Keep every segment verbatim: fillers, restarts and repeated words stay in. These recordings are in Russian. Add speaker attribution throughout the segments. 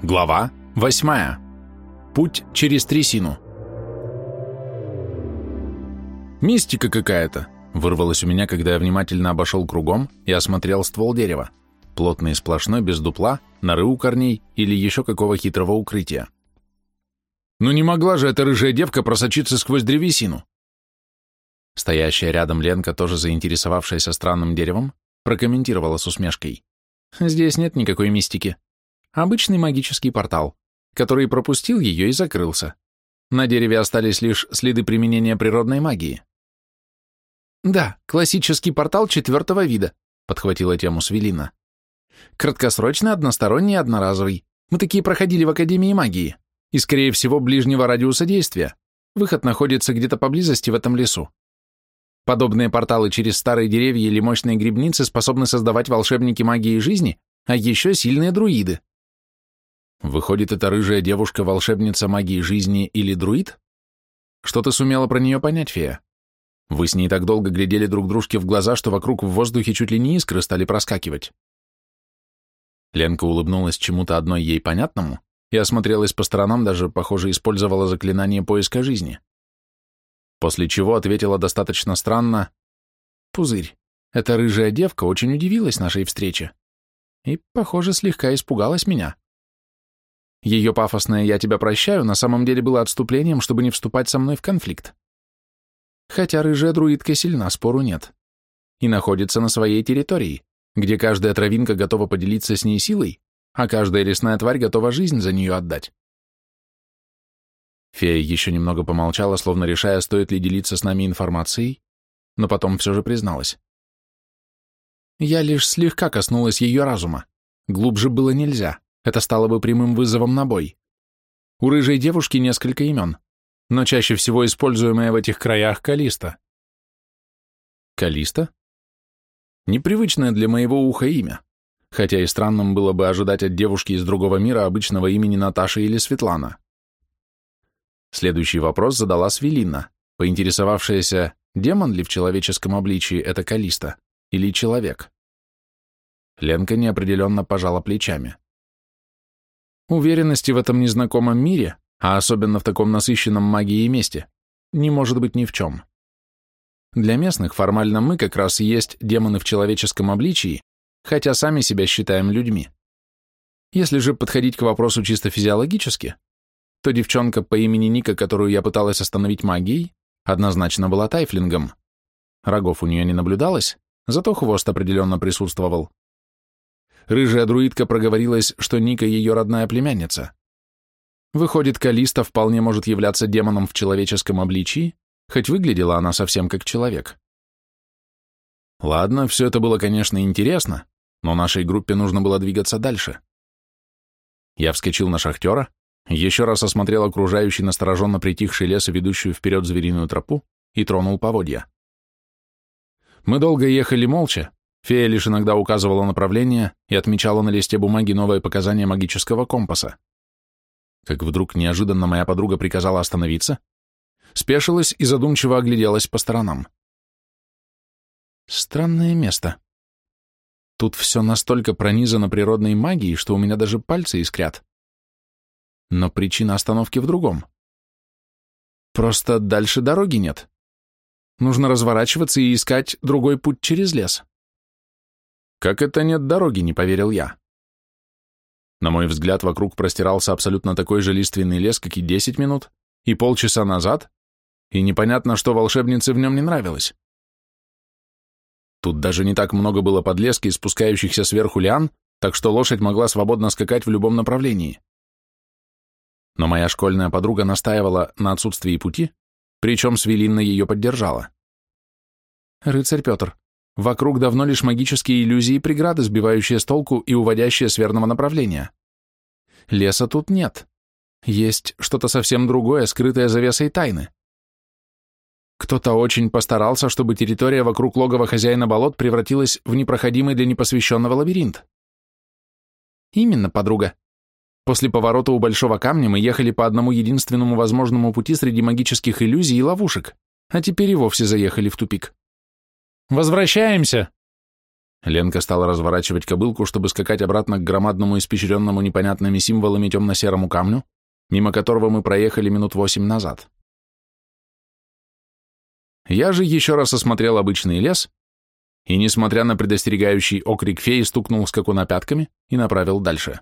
Speaker 1: Глава восьмая. Путь через трясину. «Мистика какая-то!» — вырвалось у меня, когда я внимательно обошел кругом и осмотрел ствол дерева, плотный и сплошной, без дупла, норы у корней или еще какого хитрого укрытия. «Ну не могла же эта рыжая девка просочиться сквозь древесину!» Стоящая рядом Ленка, тоже заинтересовавшаяся странным деревом, прокомментировала с усмешкой. «Здесь нет никакой мистики. Обычный магический портал, который пропустил ее и закрылся. На дереве остались лишь следы применения природной магии». «Да, классический портал четвертого вида», — подхватила тему Свелина. «Краткосрочный, односторонний и одноразовый. Мы такие проходили в Академии магии. И, скорее всего, ближнего радиуса действия. Выход находится где-то поблизости в этом лесу. Подобные порталы через старые деревья или мощные грибницы способны создавать волшебники магии жизни, а еще сильные друиды». «Выходит, эта рыжая девушка волшебница магии жизни или друид? Что ты сумела про нее понять, фея? Вы с ней так долго глядели друг дружке в глаза, что вокруг в воздухе чуть ли не искры стали проскакивать». Ленка улыбнулась чему-то одной ей понятному и осмотрелась по сторонам, даже, похоже, использовала заклинание поиска жизни. После чего ответила достаточно странно: «Пузырь, эта рыжая девка очень удивилась нашей встрече и, похоже, слегка испугалась меня. Ее пафосное «я тебя прощаю» на самом деле было отступлением, чтобы не вступать со мной в конфликт. Хотя рыжая друидка сильна, спору нет. И находится на своей территории, где каждая травинка готова поделиться с ней силой, а каждая лесная тварь готова жизнь за нее отдать». Фея еще немного помолчала, словно решая, стоит ли делиться с нами информацией, но потом все же призналась. «Я лишь слегка коснулась ее разума. Глубже было нельзя. Это стало бы прямым вызовом на бой. У рыжей девушки несколько имен, но чаще всего используемое в этих краях Калиста». «Калиста?» Непривычное для моего уха имя, хотя и странным было бы ожидать от девушки из другого мира обычного имени Наташа или Светлана. Следующий вопрос задала Свелина, поинтересовавшаяся, демон ли в человеческом обличии это Калиста или человек. Ленка неопределенно пожала плечами. Уверенности в этом незнакомом мире, а особенно в таком насыщенном магией месте, не может быть ни в чем. Для местных формально мы как раз и есть демоны в человеческом обличии, хотя сами себя считаем людьми. Если же подходить к вопросу чисто физиологически, то девчонка по имени Ника, которую я пыталась остановить магией, однозначно была тайфлингом. Рогов у нее не наблюдалось, зато хвост определенно присутствовал. Рыжая друидка проговорилась, что Ника ее родная племянница. Выходит, Калиста вполне может являться демоном в человеческом обличии, хоть выглядела она совсем как человек. Ладно, все это было, конечно, интересно, но нашей группе нужно было двигаться дальше. Я вскочил на шахтера, еще раз осмотрел окружающий настороженно притихший лес и ведущую вперед звериную тропу и тронул поводья. Мы долго ехали молча, фея лишь иногда указывала направление и отмечала на листе бумаги новые показания магического компаса. Как вдруг неожиданно моя подруга приказала остановиться, спешилась и задумчиво огляделась по сторонам. Странное место. Тут все настолько пронизано природной магией, что у меня даже пальцы искрят. Но причина остановки в другом. Просто дальше дороги нет. Нужно разворачиваться и искать другой путь через лес. «Как это нет дороги?» — не поверил я. На мой взгляд, вокруг простирался абсолютно такой же лиственный лес, как и десять минут, и полчаса назад, и непонятно, что волшебнице в нем не нравилось. Тут даже не так много было подлески и спускающихся сверху лиан, так что лошадь могла свободно скакать в любом направлении. Но моя школьная подруга настаивала на отсутствии пути, причем Свелинна ее поддержала. «Рыцарь Петр, вокруг давно лишь магические иллюзии и преграды, сбивающие с толку и уводящие с верного направления. Леса тут нет. Есть что-то совсем другое, скрытое завесой тайны. Кто-то очень постарался, чтобы территория вокруг логова хозяина болот превратилась в непроходимый для непосвященного лабиринт». «Именно, подруга. После поворота у Большого камня мы ехали по одному единственному возможному пути среди магических иллюзий и ловушек, а теперь и вовсе заехали в тупик». «Возвращаемся!» Ленка стала разворачивать кобылку, чтобы скакать обратно к громадному испещренному непонятными символами темно-серому камню, мимо которого мы проехали минут восемь назад. Я же еще раз осмотрел обычный лес и, несмотря на предостерегающий окрик феи, стукнул скакуна пятками и направил дальше.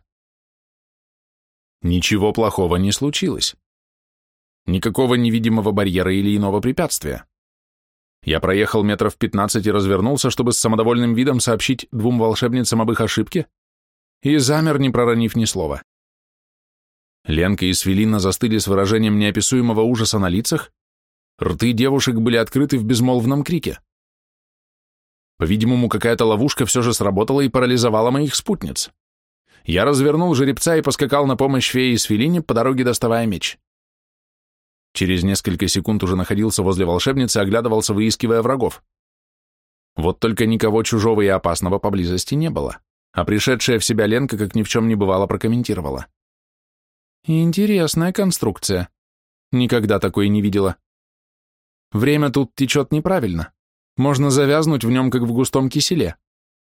Speaker 1: Ничего плохого не случилось. Никакого невидимого барьера или иного препятствия. Я проехал метров пятнадцать и развернулся, чтобы с самодовольным видом сообщить двум волшебницам об их ошибке, и замер, не проронив ни слова. Ленка и Свелина застыли с выражением неописуемого ужаса на лицах, рты девушек были открыты в безмолвном крике. По-видимому, какая-то ловушка все же сработала и парализовала моих спутниц. Я развернул жеребца и поскакал на помощь фее и Свелине, по дороге доставая меч. Через несколько секунд уже находился возле волшебницы, оглядывался, выискивая врагов. Вот только никого чужого и опасного поблизости не было, а пришедшая в себя Ленка, как ни в чем не бывало, прокомментировала. Интересная конструкция. Никогда такой не видела. Время тут течет неправильно. Можно завязнуть в нем, как в густом киселе.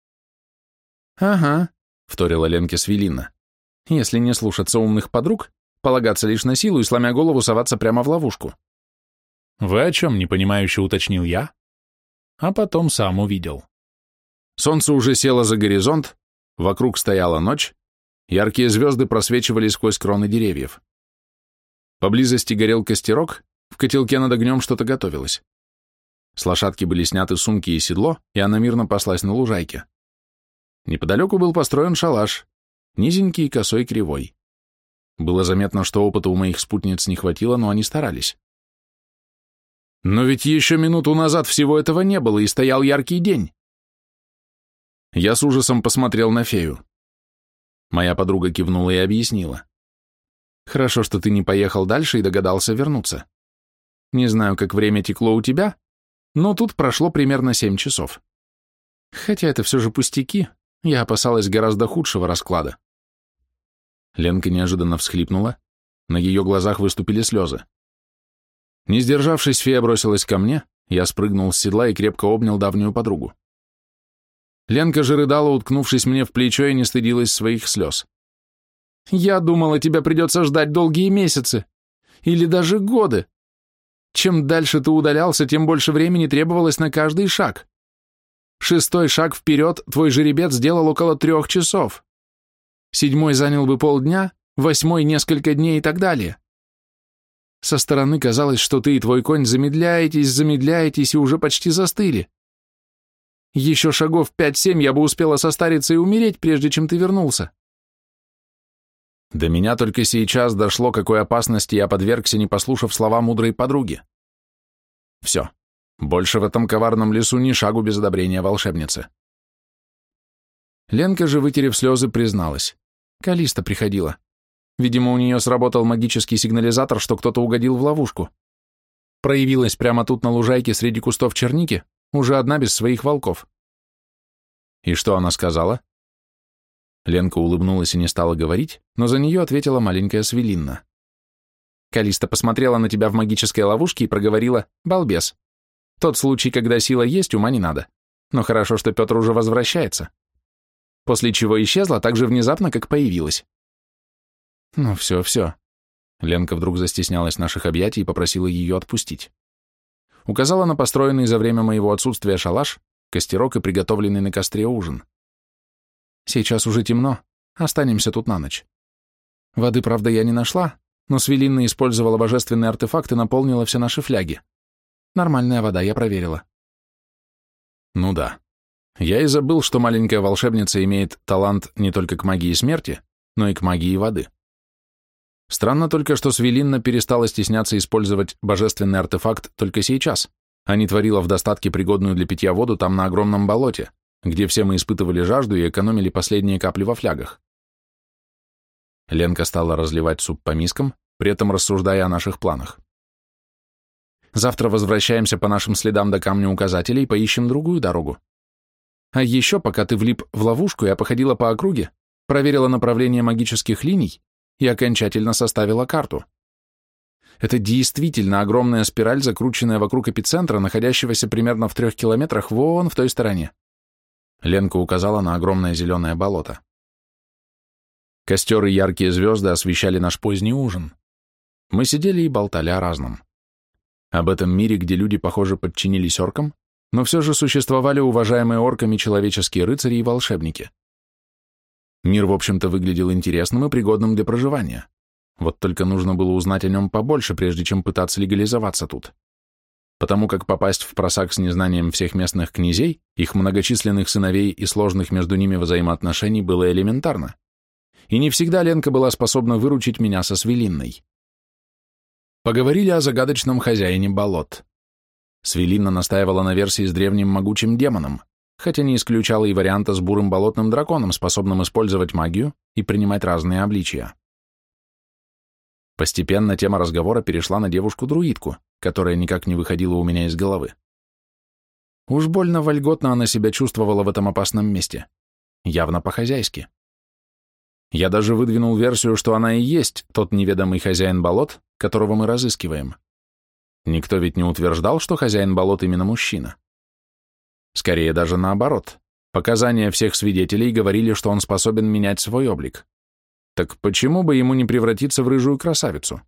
Speaker 1: Ага, вторила Ленке Свелина. Если не слушаться умных подруг, полагаться лишь на силу и, сломя голову, соваться прямо в ловушку. Вы о чем, непонимающе уточнил я, а потом сам увидел. Солнце уже село за горизонт, вокруг стояла ночь, яркие звезды просвечивали сквозь кроны деревьев. Поблизости горел костерок, в котелке над огнем что-то готовилось. С лошадки были сняты сумки и седло, и она мирно паслась на лужайке. Неподалеку был построен шалаш, низенький, косой, кривой. Было заметно, что опыта у моих спутниц не хватило, но они старались. Но ведь еще минуту назад всего этого не было, и стоял яркий день. Я с ужасом посмотрел на фею. Моя подруга кивнула и объяснила. Хорошо, что ты не поехал дальше и догадался вернуться. Не знаю, как время текло у тебя, но тут прошло примерно семь часов. Хотя это все же пустяки, я опасалась гораздо худшего расклада. Ленка неожиданно всхлипнула, на ее глазах выступили слезы. Не сдержавшись, фея бросилась ко мне, я спрыгнул с седла и крепко обнял давнюю подругу. Ленка же рыдала, уткнувшись мне в плечо, и не стыдилась своих слез. «Я думала, тебя придется ждать долгие месяцы, или даже годы. Чем дальше ты удалялся, тем больше времени требовалось на каждый шаг. Шестой шаг вперед твой жеребец сделал около трех часов. Седьмой занял бы полдня, восьмой — несколько дней и так далее. Со стороны казалось, что ты и твой конь замедляетесь, замедляетесь и уже почти застыли. Еще шагов пять-семь я бы успела состариться и умереть, прежде чем ты вернулся». До меня только сейчас дошло, какой опасности я подвергся, не послушав слова мудрой подруги. Все, больше в этом коварном лесу ни шагу без одобрения волшебницы. Ленка же, вытерев слезы, призналась. Калиста приходила. Видимо, у нее сработал магический сигнализатор, что кто-то угодил в ловушку. Проявилась прямо тут на лужайке среди кустов черники, уже одна без своих волков. И что она сказала? Ленка улыбнулась и не стала говорить, но за нее ответила маленькая Свелинна. Калиста посмотрела на тебя в магической ловушке и проговорила: «Балбес. Тот случай, когда сила есть, ума не надо. Но хорошо, что Петр уже возвращается». После чего исчезла так же внезапно, как появилась. Ну все, все. Ленка вдруг застеснялась наших объятий и попросила ее отпустить. Указала на построенный за время моего отсутствия шалаш, костерок и приготовленный на костре ужин. Сейчас уже темно, останемся тут на ночь. Воды, правда, я не нашла, но Свелинна использовала божественный артефакт и наполнила все наши фляги. Нормальная вода, я проверила. Ну да. Я и забыл, что маленькая волшебница имеет талант не только к магии смерти, но и к магии воды. Странно только, что Свелинна перестала стесняться использовать божественный артефакт только сейчас, а не творила в достатке пригодную для питья воду там на огромном болоте, где все мы испытывали жажду и экономили последние капли во флягах. Ленка стала разливать суп по мискам, при этом рассуждая о наших планах. Завтра возвращаемся по нашим следам до камня указателей и поищем другую дорогу. А еще, пока ты влип в ловушку, я походила по округе, проверила направление магических линий и окончательно составила карту. Это действительно огромная спираль, закрученная вокруг эпицентра, находящегося примерно в трех километрах вон в той стороне. Ленка указала на огромное зеленое болото. Костер и яркие звезды освещали наш поздний ужин. Мы сидели и болтали о разном. Об этом мире, где люди, похоже, подчинились оркам, но все же существовали уважаемые орками человеческие рыцари и волшебники. Мир, в общем-то, выглядел интересным и пригодным для проживания. Вот только нужно было узнать о нем побольше, прежде чем пытаться легализоваться тут. Потому как попасть в просак с незнанием всех местных князей, их многочисленных сыновей и сложных между ними взаимоотношений было элементарно. И не всегда Ленка была способна выручить меня со Свелинной. Поговорили о загадочном хозяине болот. Свелинна настаивала на версии с древним могучим демоном, хотя не исключала и варианта с бурым болотным драконом, способным использовать магию и принимать разные обличия. Постепенно тема разговора перешла на девушку-друидку, которая никак не выходила у меня из головы. Уж больно вольготно она себя чувствовала в этом опасном месте. Явно по-хозяйски. Я даже выдвинул версию, что она и есть тот неведомый хозяин болот, которого мы разыскиваем. Никто ведь не утверждал, что хозяин болот именно мужчина. Скорее даже наоборот. Показания всех свидетелей говорили, что он способен менять свой облик. Так почему бы ему не превратиться в рыжую красавицу?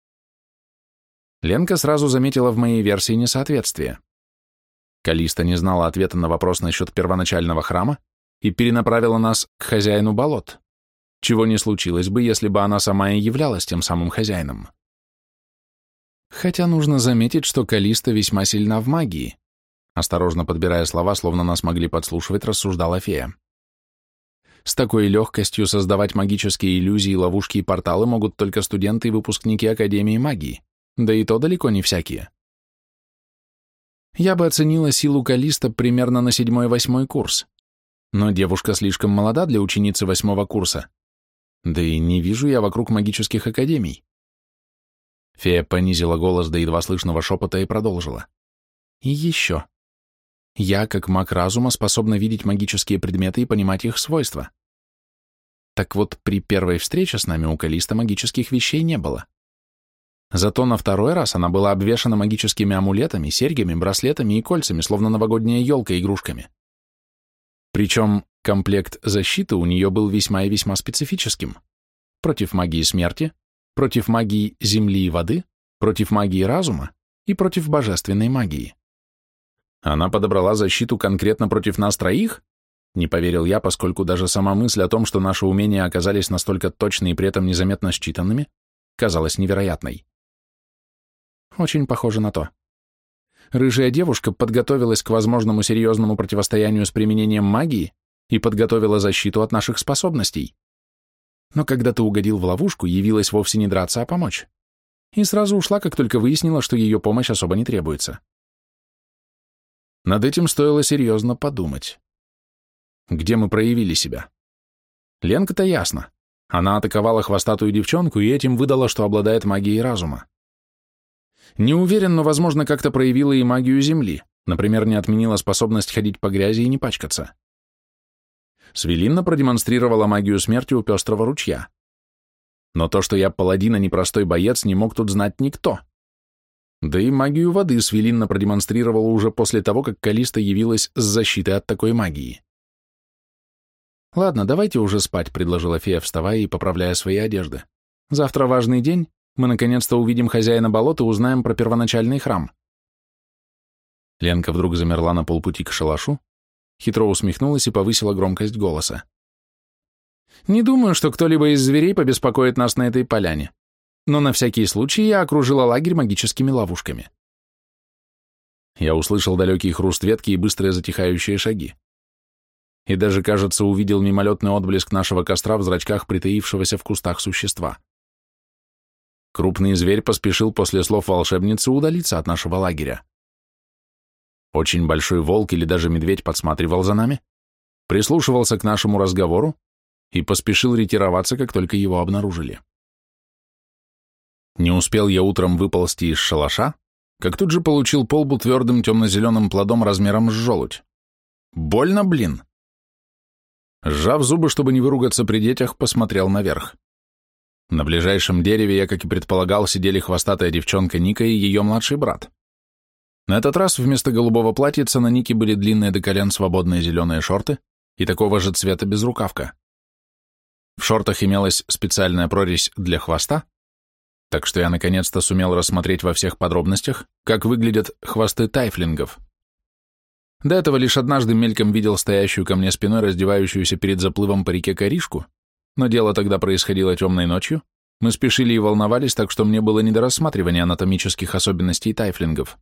Speaker 1: Ленка сразу заметила в моей версии несоответствие. Калиста не знала ответа на вопрос насчет первоначального храма и перенаправила нас к хозяину болот, чего не случилось бы, если бы она сама и являлась тем самым хозяином. Хотя нужно заметить, что Калиста весьма сильна в магии. Осторожно подбирая слова, словно нас могли подслушивать, рассуждала фея. С такой легкостью создавать магические иллюзии, ловушки и порталы могут только студенты и выпускники Академии магии, да и то далеко не всякие. Я бы оценила силу Калиста примерно на седьмой-восьмой курс, но девушка слишком молода для ученицы восьмого курса, да и не вижу я вокруг магических академий. Фея понизила голос до едва слышного шепота и продолжила. И еще. Я, как маг разума, способна видеть магические предметы и понимать их свойства. Так вот, при первой встрече с нами у Калиста магических вещей не было. Зато на второй раз она была обвешана магическими амулетами, серьгами, браслетами и кольцами, словно новогодняя елка игрушками. Причем комплект защиты у нее был весьма и весьма специфическим. Против магии смерти, против магии земли и воды, против магии разума и против божественной магии. Она подобрала защиту конкретно против нас троих? Не поверил я, поскольку даже сама мысль о том, что наши умения оказались настолько точны и при этом незаметно считанными, казалась невероятной. Очень похоже на то. Рыжая девушка подготовилась к возможному серьезному противостоянию с применением магии и подготовила защиту от наших способностей. Но когда ты угодил в ловушку, явилась вовсе не драться, а помочь. И сразу ушла, как только выяснила, что ее помощь особо не требуется. Над этим стоило серьезно подумать. Где мы проявили себя? Ленка-то ясно. Она атаковала хвостатую девчонку и этим выдала, что обладает магией разума. Не уверен, но, возможно, как-то проявила и магию земли, например, не отменила способность ходить по грязи и не пачкаться. Свелинна продемонстрировала магию смерти у пестрого ручья. Но то, что я паладин, а не простой боец, не мог тут знать никто. Да и магию воды Свелинна продемонстрировала уже после того, как Калиста явилась с защитой от такой магии. «Ладно, давайте уже спать», — предложила фея, вставая и поправляя свои одежды. «Завтра важный день, мы наконец-то увидим хозяина болот и узнаем про первоначальный храм». Ленка вдруг замерла на полпути к шалашу, хитро усмехнулась и повысила громкость голоса. «Не думаю, что кто-либо из зверей побеспокоит нас на этой поляне, но на всякий случай я окружила лагерь магическими ловушками». Я услышал далекий хруст ветки и быстрые затихающие шаги. И даже, кажется, увидел мимолетный отблеск нашего костра в зрачках притаившегося в кустах существа. Крупный зверь поспешил после слов волшебницы удалиться от нашего лагеря. Очень большой волк или даже медведь подсматривал за нами, прислушивался к нашему разговору и поспешил ретироваться, как только его обнаружили. Не успел я утром выползти из шалаша, как тут же получил по лбу твердым темно-зеленым плодом размером с желудь. Больно, блин! Сжав зубы, чтобы не выругаться при детях, посмотрел наверх. На ближайшем дереве, я, как и предполагал, сидели хвостатая девчонка Ника и ее младший брат. На этот раз вместо голубого платьица на Нике были длинные до колен свободные зеленые шорты и такого же цвета безрукавка. В шортах имелась специальная прорезь для хвоста, так что я наконец-то сумел рассмотреть во всех подробностях, как выглядят хвосты тайфлингов. До этого лишь однажды мельком видел стоящую ко мне спиной раздевающуюся перед заплывом по реке коришку, но дело тогда происходило темной ночью, мы спешили и волновались, так что мне было не до рассматривания анатомических особенностей тайфлингов.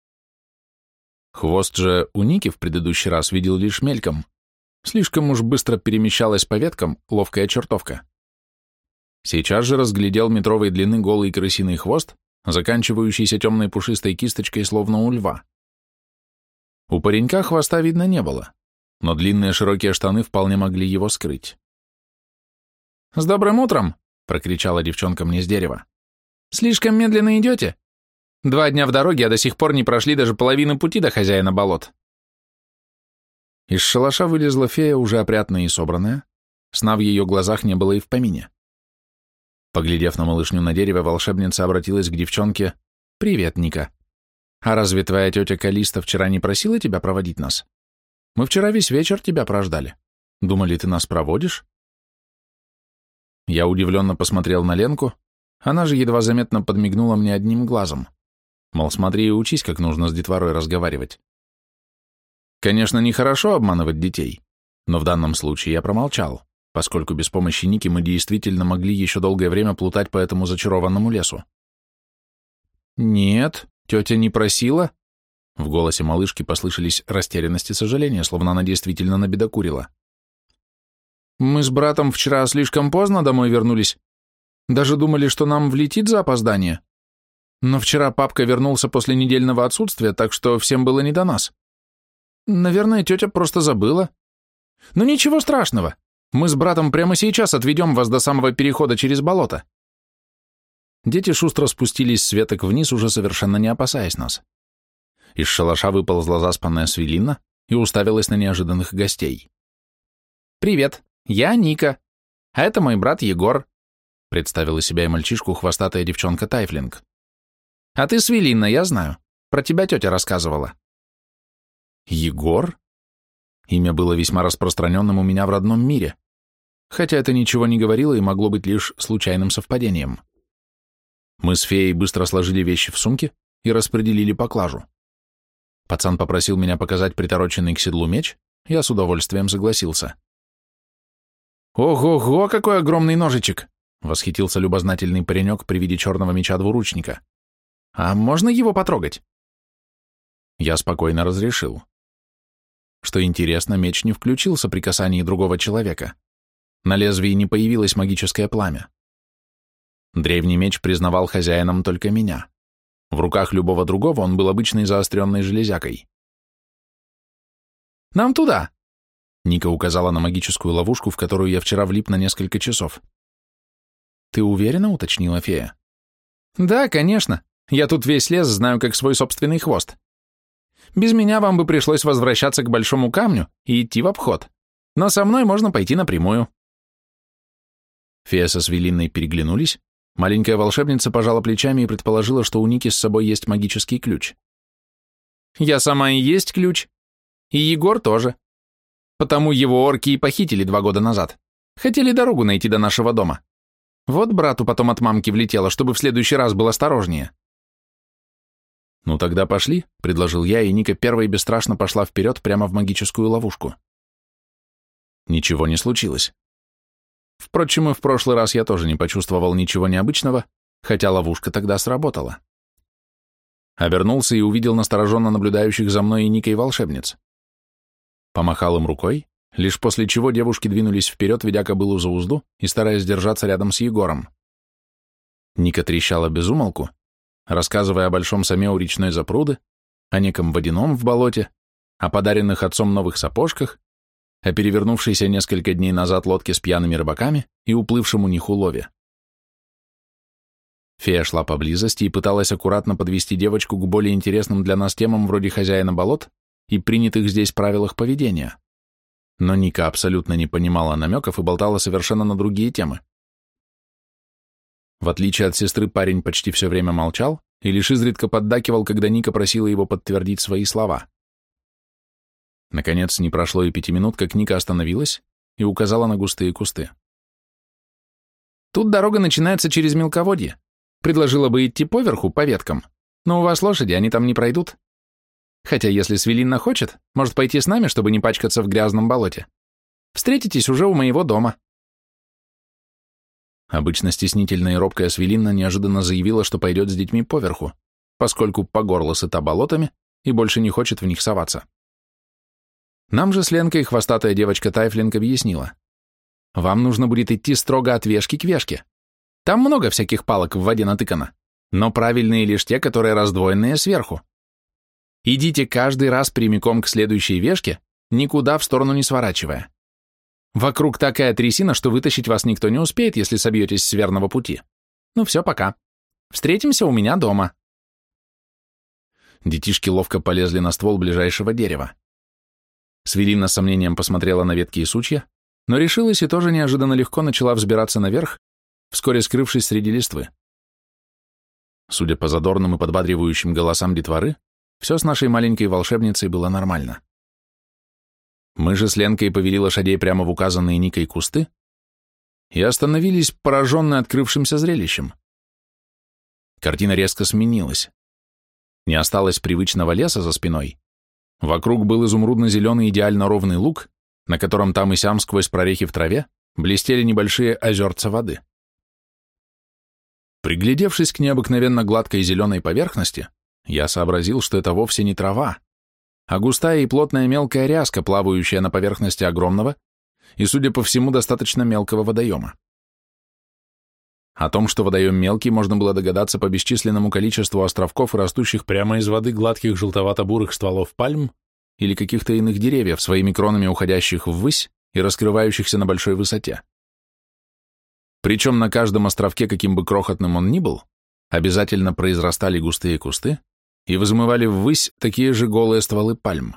Speaker 1: Хвост же у Ники в предыдущий раз видел лишь мельком. Слишком уж быстро перемещалась по веткам ловкая чертовка. Сейчас же разглядел метровой длины голый крысиный хвост, заканчивающийся темной пушистой кисточкой, словно у льва. У паренька хвоста видно не было, но длинные широкие штаны вполне могли его скрыть. «С добрым утром!» — прокричала девчонка мне с дерева. «Слишком медленно идете? Два дня в дороге, а до сих пор не прошли даже половины пути до хозяина болот». Из шалаша вылезла фея, уже опрятная и собранная. Сна в ее глазах не было и в помине. Поглядев на малышню на дереве, волшебница обратилась к девчонке. «Привет, Ника. А разве твоя тетя Калиста вчера не просила тебя проводить нас? Мы вчера весь вечер тебя прождали. Думали, ты нас проводишь?» Я удивленно посмотрел на Ленку. Она же едва заметно подмигнула мне одним глазом. Мол, смотри и учись, как нужно с детворой разговаривать. Конечно, нехорошо обманывать детей, но в данном случае я промолчал, поскольку без помощи Ники мы действительно могли еще долгое время плутать по этому зачарованному лесу. «Нет, тетя не просила?» В голосе малышки послышались растерянность и сожаление, словно она действительно набедокурила. «Мы с братом вчера слишком поздно домой вернулись. Даже думали, что нам влетит за опоздание. Но вчера папка вернулся после недельного отсутствия, так что всем было не до нас. Наверное, тетя просто забыла. Но ничего страшного. Мы с братом прямо сейчас отведем вас до самого перехода через болото». Дети шустро спустились с веток вниз, уже совершенно не опасаясь нас. Из шалаша выползла заспанная Свелинна и уставилась на неожиданных гостей. «Привет, я Ника, а это мой брат Егор», представила себя и мальчишку хвостатая девчонка Тайфлинг. «А ты Свелинна, я знаю. Про тебя тетя рассказывала». «Егор?» Имя было весьма распространенным у меня в родном мире, хотя это ничего не говорило и могло быть лишь случайным совпадением. Мы с феей быстро сложили вещи в сумке и распределили поклажу. Пацан попросил меня показать притороченный к седлу меч, я с удовольствием согласился. «Ого-го, какой огромный ножичек!» — восхитился любознательный паренек при виде черного меча двуручника. «А можно его потрогать?» Я спокойно разрешил. Что интересно, меч не включился при касании другого человека. На лезвии не появилось магическое пламя. Древний меч признавал хозяином только меня. В руках любого другого он был обычной заостренной железякой. «Нам туда!» Ника указала на магическую ловушку, в которую я вчера влип на несколько часов. «Ты уверена?» — уточнила фея. «Да, конечно. Я тут весь лес знаю, как свой собственный хвост. Без меня вам бы пришлось возвращаться к большому камню и идти в обход, но со мной можно пойти напрямую». Фея со Свелинной переглянулись, маленькая волшебница пожала плечами и предположила, что у Ники с собой есть магический ключ. «Я сама и есть ключ. И Егор тоже. Потому его орки и похитили два года назад. Хотели дорогу найти до нашего дома. Вот брату потом от мамки влетело, чтобы в следующий раз был осторожнее». «Ну тогда пошли», — предложил я, и Ника первой бесстрашно пошла вперед прямо в магическую ловушку. Ничего не случилось. Впрочем, и в прошлый раз я тоже не почувствовал ничего необычного, хотя ловушка тогда сработала. Обернулся и увидел настороженно наблюдающих за мной и Никой волшебниц. Помахал им рукой, лишь после чего девушки двинулись вперед, ведя кобылу за узду и стараясь держаться рядом с Егором. Ника трещала без умолку, рассказывая о большом саме у речной запруды, о неком водяном в болоте, о подаренных отцом новых сапожках, о перевернувшейся несколько дней назад лодке с пьяными рыбаками и уплывшем у них улове. Фея шла поблизости и пыталась аккуратно подвести девочку к более интересным для нас темам вроде хозяина болот и принятых здесь правилах поведения. Но Ника абсолютно не понимала намеков и болтала совершенно на другие темы. В отличие от сестры, парень почти все время молчал, и лишь изредка поддакивал, когда Ника просила его подтвердить свои слова. Наконец, не прошло и пяти минут, как Ника остановилась и указала на густые кусты. «Тут дорога начинается через мелководье. Предложила бы идти поверху, по веткам, но у вас лошади, они там не пройдут. Хотя, если Свелинна хочет, может пойти с нами, чтобы не пачкаться в грязном болоте. Встретитесь уже у моего дома». Обычно стеснительная и робкая Свелинна неожиданно заявила, что пойдет с детьми поверху, поскольку по горло сыта болотами и больше не хочет в них соваться. Нам же с Ленкой хвостатая девочка Тайфлинг объяснила. Вам нужно будет идти строго от вешки к вешке. Там много всяких палок в воде натыкано, но правильные лишь те, которые раздвоенные сверху. Идите каждый раз прямиком к следующей вешке, никуда в сторону не сворачивая. Вокруг такая трясина, что вытащить вас никто не успеет, если собьетесь с верного пути. Ну все, пока. Встретимся у меня дома. Детишки ловко полезли на ствол ближайшего дерева. Свелинна с сомнением посмотрела на ветки и сучья, но решилась и тоже неожиданно легко начала взбираться наверх, вскоре скрывшись среди листвы. Судя по задорным и подбадривающим голосам детворы, все с нашей маленькой волшебницей было нормально. Мы же с Ленкой повели лошадей прямо в указанные Никой кусты и остановились, пораженные открывшимся зрелищем. Картина резко сменилась. Не осталось привычного леса за спиной. Вокруг был изумрудно-зеленый идеально ровный луг, на котором там и сям сквозь прорехи в траве блестели небольшие озерца воды. Приглядевшись к необыкновенно гладкой зеленой поверхности, я сообразил, что это вовсе не трава, а густая и плотная мелкая ряска, плавающая на поверхности огромного и, судя по всему, достаточно мелкого водоема. О том, что водоем мелкий, можно было догадаться по бесчисленному количеству островков, растущих прямо из воды гладких желтовато-бурых стволов пальм или каких-то иных деревьев, своими кронами уходящих ввысь и раскрывающихся на большой высоте. Причем на каждом островке, каким бы крохотным он ни был, обязательно произрастали густые кусты и взмывали ввысь такие же голые стволы пальм.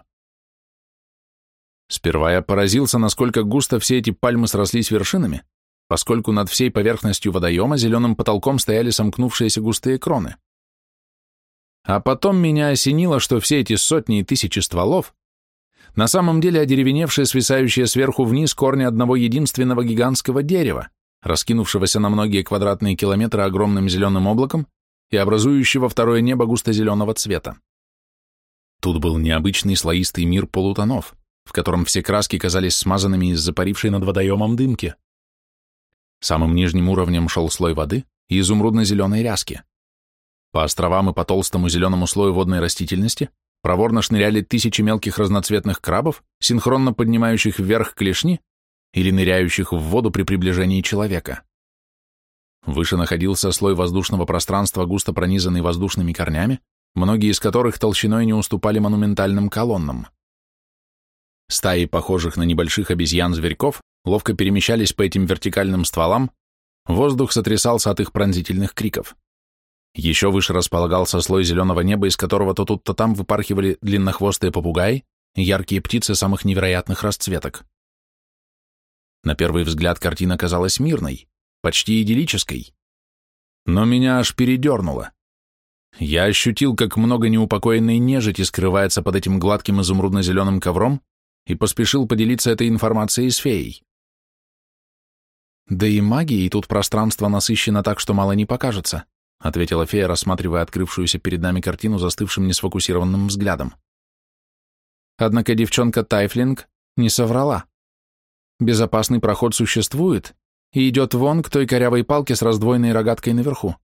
Speaker 1: Сперва я поразился, насколько густо все эти пальмы срослись вершинами, поскольку над всей поверхностью водоема зеленым потолком стояли сомкнувшиеся густые кроны. А потом меня осенило, что все эти сотни и тысячи стволов на самом деле одеревеневшие, свисающие сверху вниз корни одного единственного гигантского дерева, раскинувшегося на многие квадратные километры огромным зеленым облаком и образующего второе небо густо-зеленого цвета. Тут был необычный слоистый мир полутонов, в котором все краски казались смазанными из запарившей над водоемом дымки. Самым нижним уровнем шел слой воды и изумрудно-зеленой ряски. По островам и по толстому зеленому слою водной растительности проворно шныряли тысячи мелких разноцветных крабов, синхронно поднимающих вверх клешни или ныряющих в воду при приближении человека. Выше находился слой воздушного пространства, густо пронизанный воздушными корнями, многие из которых толщиной не уступали монументальным колоннам. Стаи, похожих на небольших обезьян-зверьков, ловко перемещались по этим вертикальным стволам, воздух сотрясался от их пронзительных криков. Еще выше располагался слой зеленого неба, из которого то тут, то там выпархивали длиннохвостые попугаи и яркие птицы самых невероятных расцветок. На первый взгляд картина казалась мирной, почти идиллической. Но меня аж передернуло. Я ощутил, как много неупокоенной нежити скрывается под этим гладким изумрудно-зеленым ковром, и поспешил поделиться этой информацией с феей. «Да и магией тут пространство насыщено так, что мало не покажется», ответила фея, рассматривая открывшуюся перед нами картину застывшим несфокусированным взглядом. Однако девчонка Тайфлинг не соврала. Безопасный проход существует и идет вон к той корявой палке с раздвоенной рогаткой наверху.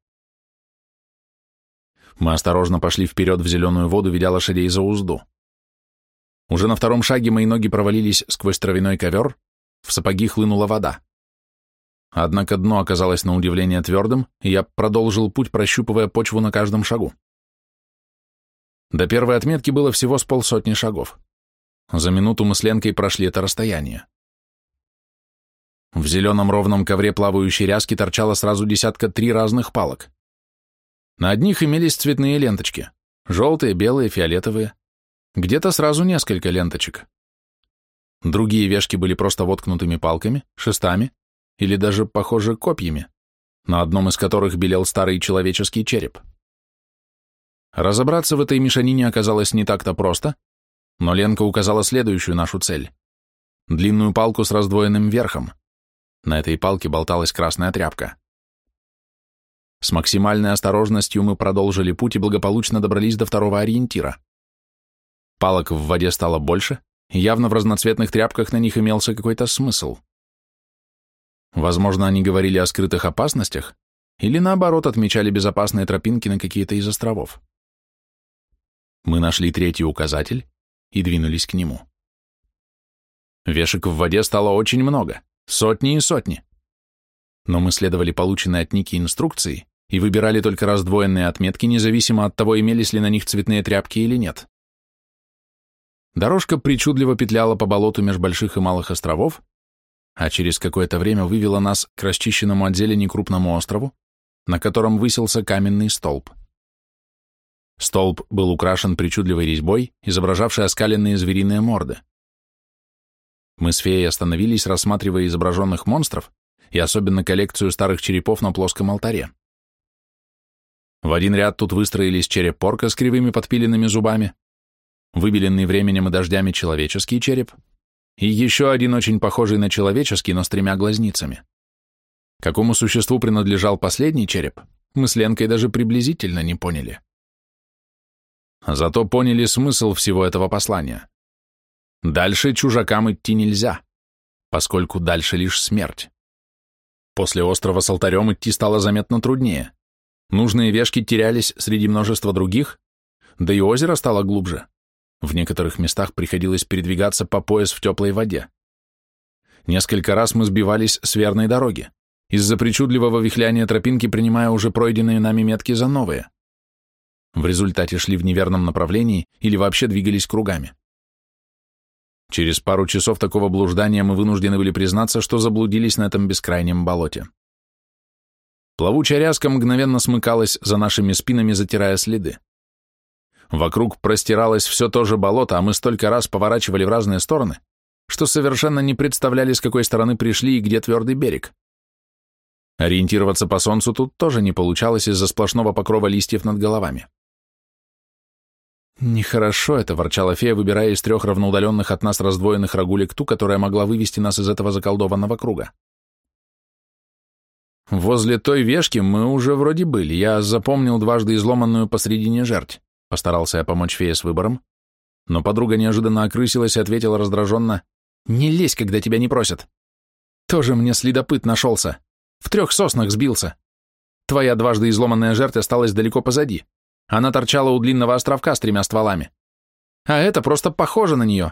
Speaker 1: Мы осторожно пошли вперед в зеленую воду, ведя лошадей за узду. Уже на втором шаге мои ноги провалились сквозь травяной ковер, в сапоги хлынула вода. Однако дно оказалось на удивление твердым, и я продолжил путь, прощупывая почву на каждом шагу. До первой отметки было всего с полсотни шагов. За минуту мы с Ленкой прошли это расстояние. В зеленом ровном ковре плавающей ряски торчало сразу десятка три разных палок. На одних имелись цветные ленточки — желтые, белые, фиолетовые. Где-то сразу несколько ленточек. Другие вешки были просто воткнутыми палками, шестами или даже, похоже, копьями, на одном из которых белел старый человеческий череп. Разобраться в этой мешанине оказалось не так-то просто, но Ленка указала следующую нашу цель — длинную палку с раздвоенным верхом. На этой палке болталась красная тряпка. С максимальной осторожностью мы продолжили путь и благополучно добрались до второго ориентира. Палок в воде стало больше, и явно в разноцветных тряпках на них имелся какой-то смысл. Возможно, они говорили о скрытых опасностях или, наоборот, отмечали безопасные тропинки на какие-то из островов. Мы нашли третий указатель и двинулись к нему. Вешек в воде стало очень много, сотни и сотни. Но мы следовали полученной от Ники инструкции и выбирали только раздвоенные отметки, независимо от того, имелись ли на них цветные тряпки или нет. Дорожка причудливо петляла по болоту меж больших и малых островов, а через какое-то время вывела нас к расчищенному от зелени крупному острову, на котором высился каменный столб. Столб был украшен причудливой резьбой, изображавшей оскаленные звериные морды. Мы с феей остановились, рассматривая изображенных монстров и особенно коллекцию старых черепов на плоском алтаре. В один ряд тут выстроились череп-порка с кривыми подпиленными зубами, выбеленный временем и дождями человеческий череп и еще один очень похожий на человеческий, но с тремя глазницами. Какому существу принадлежал последний череп, мы с Ленкой даже приблизительно не поняли. Зато поняли смысл всего этого послания. Дальше чужакам идти нельзя, поскольку дальше лишь смерть. После острова с алтарем идти стало заметно труднее. Нужные вешки терялись среди множества других, да и озеро стало глубже. В некоторых местах приходилось передвигаться по пояс в теплой воде. Несколько раз мы сбивались с верной дороги, из-за причудливого вихляния тропинки принимая уже пройденные нами метки за новые. В результате шли в неверном направлении или вообще двигались кругами. Через пару часов такого блуждания мы вынуждены были признаться, что заблудились на этом бескрайнем болоте. Плавучая ряска мгновенно смыкалась за нашими спинами, затирая следы. Вокруг простиралось все то же болото, а мы столько раз поворачивали в разные стороны, что совершенно не представляли, с какой стороны пришли и где твердый берег. Ориентироваться по солнцу тут тоже не получалось из-за сплошного покрова листьев над головами. «Нехорошо это», — ворчала фея, выбирая из трех равноудаленных от нас раздвоенных рогулек ту, которая могла вывести нас из этого заколдованного круга. «Возле той вешки мы уже вроде были, я запомнил дважды изломанную посредине жерть», — постарался я помочь фее с выбором, но подруга неожиданно окрысилась и ответила раздраженно: «Не лезь, когда тебя не просят. Тоже мне следопыт нашелся, в трех соснах сбился. Твоя дважды изломанная жерть осталась далеко позади. Она торчала у длинного островка с тремя стволами. А это просто похоже на нее».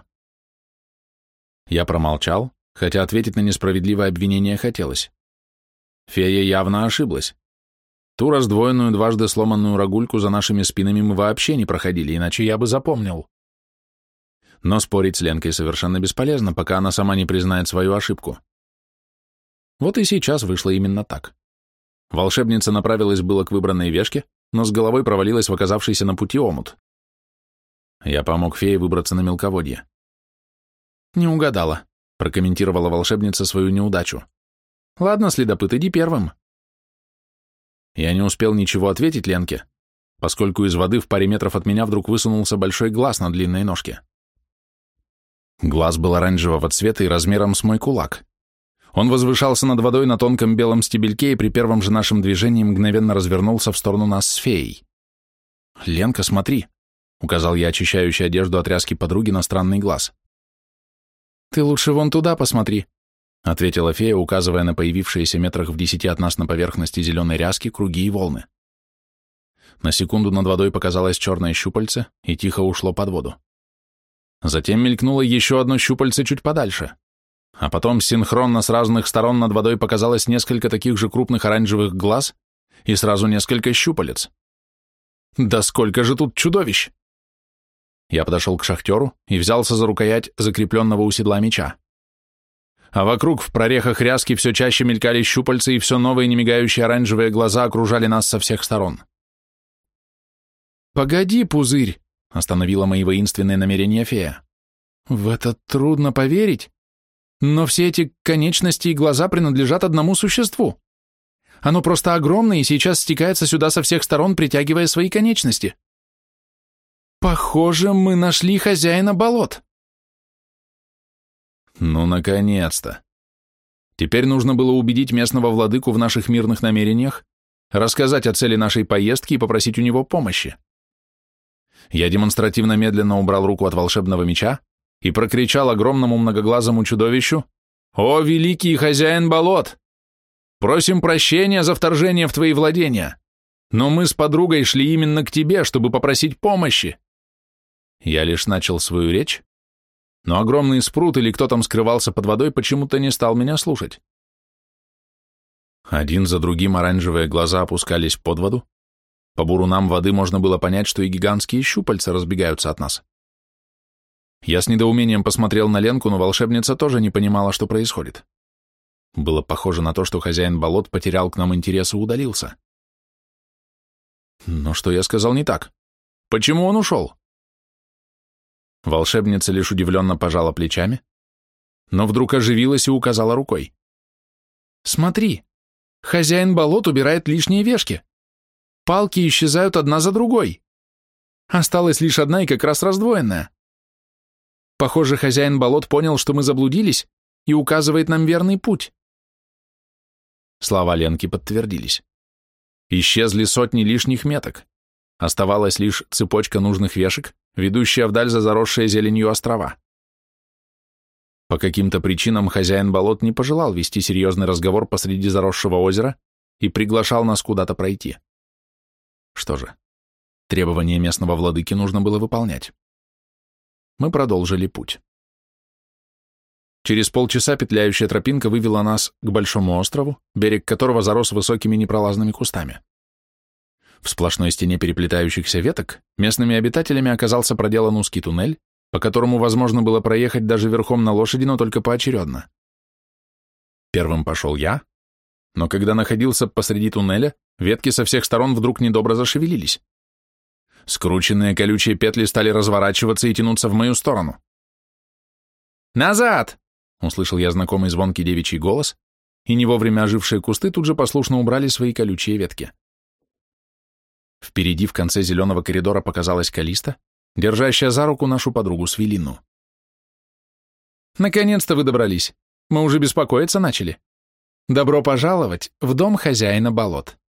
Speaker 1: Я промолчал, хотя ответить на несправедливое обвинение хотелось. Фея явно ошиблась. Ту раздвоенную дважды сломанную рогульку за нашими спинами мы вообще не проходили, иначе я бы запомнил. Но спорить с Ленкой совершенно бесполезно, пока она сама не признает свою ошибку. Вот и сейчас вышло именно так. Волшебница направилась было к выбранной вешке, но с головой провалилась в оказавшийся на пути омут. Я помог фее выбраться на мелководье. «Не угадала», — прокомментировала волшебница свою неудачу. «Ладно, следопыт, иди первым». Я не успел ничего ответить Ленке, поскольку из воды в паре метров от меня вдруг высунулся большой глаз на длинной ножке. Глаз был оранжевого цвета и размером с мой кулак. Он возвышался над водой на тонком белом стебельке и при первом же нашем движении мгновенно развернулся в сторону нас с феей. «Ленка, смотри», — указал я очищающей одежду от ряски подруги на странный глаз. «Ты лучше вон туда посмотри», — ответила фея, указывая на появившиеся метрах в десяти от нас на поверхности зеленой ряски круги и волны. На секунду над водой показалось черное щупальце и тихо ушло под воду. Затем мелькнуло еще одно щупальце чуть подальше. А потом синхронно с разных сторон над водой показалось несколько таких же крупных оранжевых глаз и сразу несколько щупалец. Да сколько же тут чудовищ! Я подошел к шахтеру и взялся за рукоять закрепленного у седла меча. А вокруг в прорехах ряски все чаще мелькали щупальца, и все новые немигающие оранжевые глаза окружали нас со всех сторон. «Погоди, пузырь!» — остановила мои воинственные намерения фея. «В это трудно поверить. Но все эти конечности и глаза принадлежат одному существу. Оно просто огромное и сейчас стекается сюда со всех сторон, притягивая свои конечности. Похоже, мы нашли хозяина болот. Ну, наконец-то. Теперь нужно было убедить местного владыку в наших мирных намерениях, рассказать о цели нашей поездки и попросить у него помощи. Я демонстративно медленно убрал руку от волшебного меча и прокричал огромному многоглазому чудовищу: «О, великий хозяин болот! Просим прощения за вторжение в твои владения, но мы с подругой шли именно к тебе, чтобы попросить помощи». Я лишь начал свою речь, но огромный спрут или кто там скрывался под водой почему-то не стал меня слушать. Один за другим оранжевые глаза опускались под воду. По бурунам воды можно было понять, что и гигантские щупальца разбегаются от нас. Я с недоумением посмотрел на Ленку, но волшебница тоже не понимала, что происходит. Было похоже на то, что хозяин болот потерял к нам интерес и удалился. Но что я сказал не так? Почему он ушел? Волшебница лишь удивленно пожала плечами, но вдруг оживилась и указала рукой. «Смотри, хозяин болот убирает лишние вешки. Палки исчезают одна за другой. Осталась лишь одна и как раз раздвоенная. Похоже, хозяин болот понял, что мы заблудились, и указывает нам верный путь». Слова Ленки подтвердились. Исчезли сотни лишних меток. Оставалась лишь цепочка нужных вешек, ведущая вдаль за заросшие зеленью острова. По каким-то причинам хозяин болот не пожелал вести серьезный разговор посреди заросшего озера и приглашал нас куда-то пройти. Что же, требования местного владыки нужно было выполнять. Мы продолжили путь. Через полчаса петляющая тропинка вывела нас к большому острову, берег которого зарос высокими непролазными кустами. В сплошной стене переплетающихся веток местными обитателями оказался проделан узкий туннель, по которому возможно было проехать даже верхом на лошади, но только поочередно. Первым пошел я, но когда находился посреди туннеля, ветки со всех сторон вдруг недобро зашевелились. Скрученные колючие петли стали разворачиваться и тянуться в мою сторону. «Назад!» — услышал я знакомый звонкий девичий голос, и не вовремя ожившие кусты тут же послушно убрали свои колючие ветки. Впереди в конце зеленого коридора показалась Калиста, держащая за руку нашу подругу Свелину. «Наконец-то вы добрались. Мы уже беспокоиться начали. Добро пожаловать в дом хозяина болот».